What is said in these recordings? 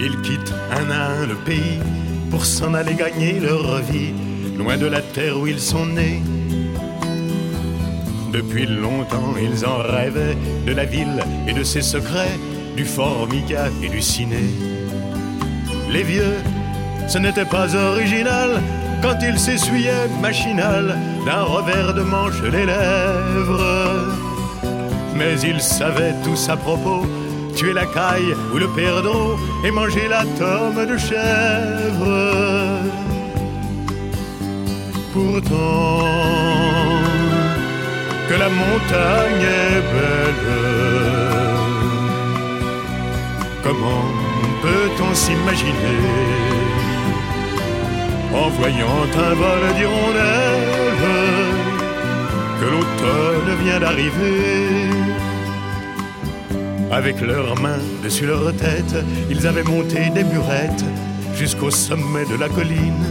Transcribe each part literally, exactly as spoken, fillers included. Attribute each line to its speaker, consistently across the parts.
Speaker 1: Ils quittent un à un le pays pour s'en aller gagner leur vie, loin de la terre où ils sont nés. Depuis longtemps, ils en rêvaient de la ville et de ses secrets, du Formica et du ciné. Les vieux, ce n'était pas original quand ils s'essuyaient machinal d'un revers de manche les lèvres. Mais ils savaient tous à propos tuer la caille ou le perdreau et manger la tome de chèvre. Pourtant, que la montagne est belle, comment peut-on s'imaginer en voyant un vol d'hirondelles que l'automne vient d'arriver? Avec leurs mains dessus leur tête, ils avaient monté des burettes jusqu'au sommet de la colline.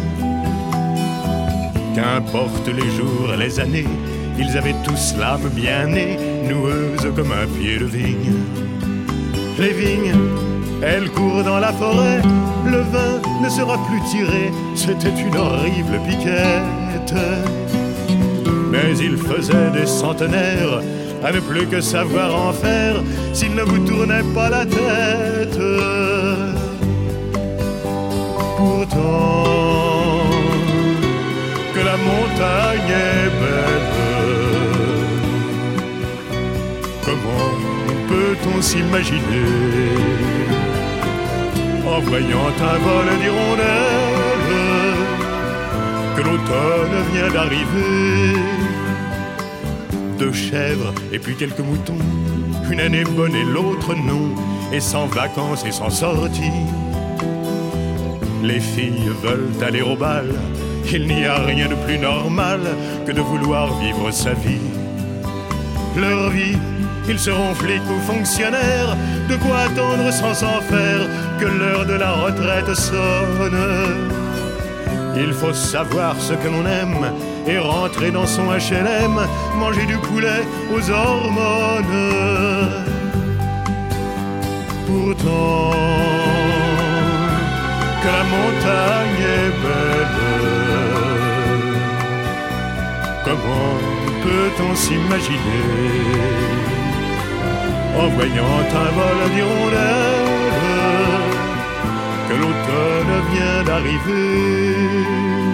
Speaker 1: Qu'importe les jours et les années, ils avaient tous l'âme bien née, noueuse comme un pied de vigne. Les vignes, elles courent dans la forêt, le vin ne sera plus tiré, c'était une horrible piquette. Mais il faisait des centenaires à ne plus que savoir en faire s'il ne vous tournait pas la tête. Pourtant, que la montagne est belle, comment peut-on s'imaginer en voyant un vol d'hirondelles que l'automne vient d'arriver? Deux chèvres et puis quelques moutons, une année bonne et l'autre non, et sans vacances et sans sortie. Les filles veulent aller au bal, il n'y a rien de plus normal que de vouloir vivre sa vie. Leur vie, ils seront flics ou fonctionnaires, de quoi attendre sans s'en faire que l'heure de la retraite sonne. Il faut savoir ce que l'on aime et rentrer dans son H L M, manger du poulet aux hormones. Pourtant, que la montagne est belle, comment peut-on s'imaginer en voyant un vol d'hirondelles que l'automne vient d'arriver?